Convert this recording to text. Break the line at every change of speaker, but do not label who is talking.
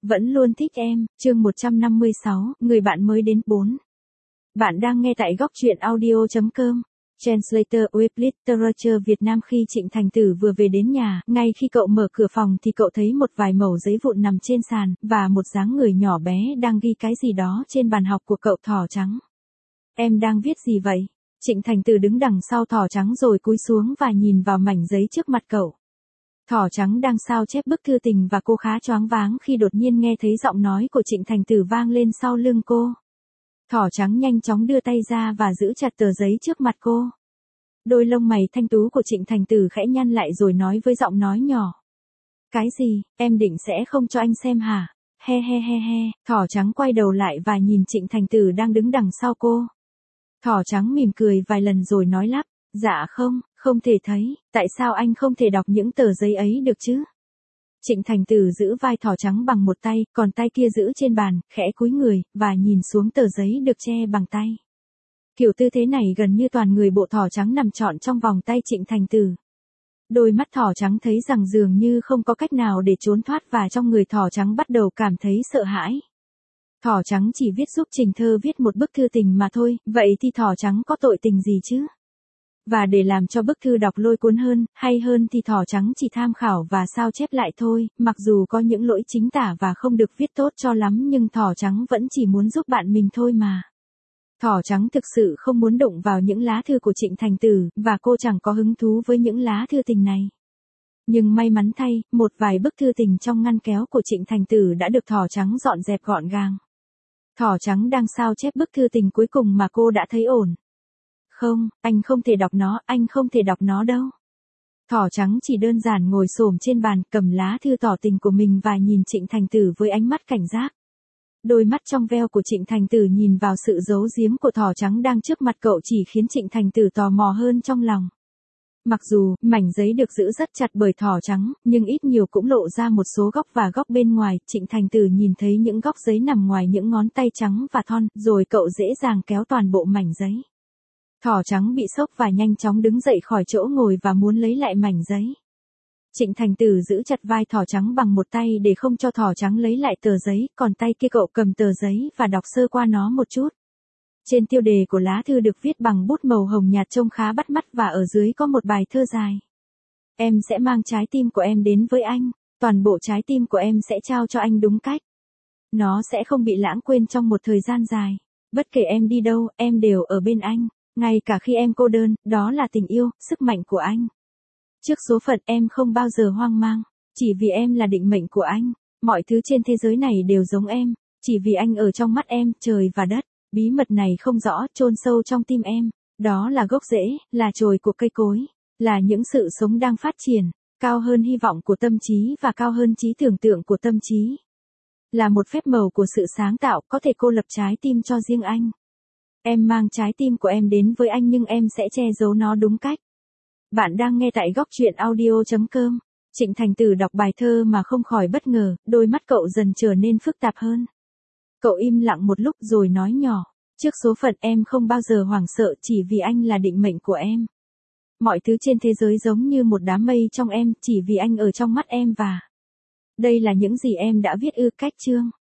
Vẫn luôn thích em, chương 156, người bạn mới đến 4. Bạn đang nghe tại góc truyện audio.com. Translator with Literature Việt Nam. Khi Trịnh Thành Tử vừa về đến nhà, ngay khi cậu mở cửa phòng thì cậu thấy một vài mẩu giấy vụn nằm trên sàn, và một dáng người nhỏ bé đang ghi cái gì đó trên bàn học của cậu Thỏ Trắng. Em đang viết gì vậy? Trịnh Thành Tử đứng đằng sau Thỏ Trắng rồi cúi xuống và nhìn vào mảnh giấy trước mặt cậu. Thỏ Trắng đang sao chép bức thư tình và cô khá choáng váng khi đột nhiên nghe thấy giọng nói của Trịnh Thành Tử vang lên sau lưng cô. Thỏ Trắng nhanh chóng đưa tay ra và giữ chặt tờ giấy trước mặt cô. Đôi lông mày thanh tú của Trịnh Thành Tử khẽ nhăn lại rồi nói với giọng nói nhỏ. Cái gì, em định sẽ không cho anh xem hả? He he he he. Thỏ Trắng quay đầu lại và nhìn Trịnh Thành Tử đang đứng đằng sau cô. Thỏ Trắng mỉm cười vài lần rồi nói lắp. Dạ không thể thấy, tại sao anh không thể đọc những tờ giấy ấy được chứ? Trịnh Thành Tử giữ vai Thỏ Trắng bằng một tay, còn tay kia giữ trên bàn, khẽ cúi người, và nhìn xuống tờ giấy được che bằng tay. Kiểu tư thế này gần như toàn người bộ Thỏ Trắng nằm trọn trong vòng tay Trịnh Thành Tử. Đôi mắt Thỏ Trắng thấy rằng dường như không có cách nào để trốn thoát và trong người Thỏ Trắng bắt đầu cảm thấy sợ hãi. Thỏ Trắng chỉ viết giúp Trình Thơ viết một bức thư tình mà thôi, vậy thì Thỏ Trắng có tội tình gì chứ? Và để làm cho bức thư đọc lôi cuốn hơn, hay hơn thì Thỏ Trắng chỉ tham khảo và sao chép lại thôi, mặc dù có những lỗi chính tả và không được viết tốt cho lắm nhưng Thỏ Trắng vẫn chỉ muốn giúp bạn mình thôi mà. Thỏ Trắng thực sự không muốn đụng vào những lá thư của Trịnh Thành Tử, và cô chẳng có hứng thú với những lá thư tình này. Nhưng may mắn thay, một vài bức thư tình trong ngăn kéo của Trịnh Thành Tử đã được Thỏ Trắng dọn dẹp gọn gàng. Thỏ Trắng đang sao chép bức thư tình cuối cùng mà cô đã thấy ổn. Không, anh không thể đọc nó, anh không thể đọc nó đâu. Thỏ Trắng chỉ đơn giản ngồi xổm trên bàn, cầm lá thư tỏ tình của mình và nhìn Trịnh Thành Tử với ánh mắt cảnh giác. Đôi mắt trong veo của Trịnh Thành Tử nhìn vào sự giấu giếm của Thỏ Trắng đang trước mặt cậu chỉ khiến Trịnh Thành Tử tò mò hơn trong lòng. Mặc dù, mảnh giấy được giữ rất chặt bởi Thỏ Trắng, nhưng ít nhiều cũng lộ ra một số góc và góc bên ngoài, Trịnh Thành Tử nhìn thấy những góc giấy nằm ngoài những ngón tay trắng và thon, rồi cậu dễ dàng kéo toàn bộ mảnh giấy. Thỏ Trắng bị sốc và nhanh chóng đứng dậy khỏi chỗ ngồi và muốn lấy lại mảnh giấy. Trịnh Thành Tử giữ chặt vai Thỏ Trắng bằng một tay để không cho Thỏ Trắng lấy lại tờ giấy, còn tay kia cậu cầm tờ giấy và đọc sơ qua nó một chút. Trên tiêu đề của lá thư được viết bằng bút màu hồng nhạt trông khá bắt mắt và ở dưới có một bài thơ dài. Em sẽ mang trái tim của em đến với anh, toàn bộ trái tim của em sẽ trao cho anh đúng cách. Nó sẽ không bị lãng quên trong một thời gian dài. Bất kể em đi đâu, em đều ở bên anh. Ngay cả khi em cô đơn, đó là tình yêu, sức mạnh của anh. Trước số phận em không bao giờ hoang mang, chỉ vì em là định mệnh của anh. Mọi thứ trên thế giới này đều giống em, chỉ vì anh ở trong mắt em, trời và đất. Bí mật này không rõ, chôn sâu trong tim em. Đó là gốc rễ, là chồi của cây cối, là những sự sống đang phát triển, cao hơn hy vọng của tâm trí và cao hơn trí tưởng tượng của tâm trí. Là một phép màu của sự sáng tạo, có thể cô lập trái tim cho riêng anh. Em mang trái tim của em đến với anh nhưng em sẽ che giấu nó đúng cách. Bạn đang nghe tại góc truyện audio.com. Trịnh Thành Tử đọc bài thơ mà không khỏi bất ngờ, đôi mắt cậu dần trở nên phức tạp hơn. Cậu im lặng một lúc rồi nói nhỏ, trước số phận em không bao giờ hoảng sợ chỉ vì anh là định mệnh của em. Mọi thứ trên thế giới giống như một đám mây trong em chỉ vì anh ở trong mắt em và... Đây là những gì em đã viết cách chương.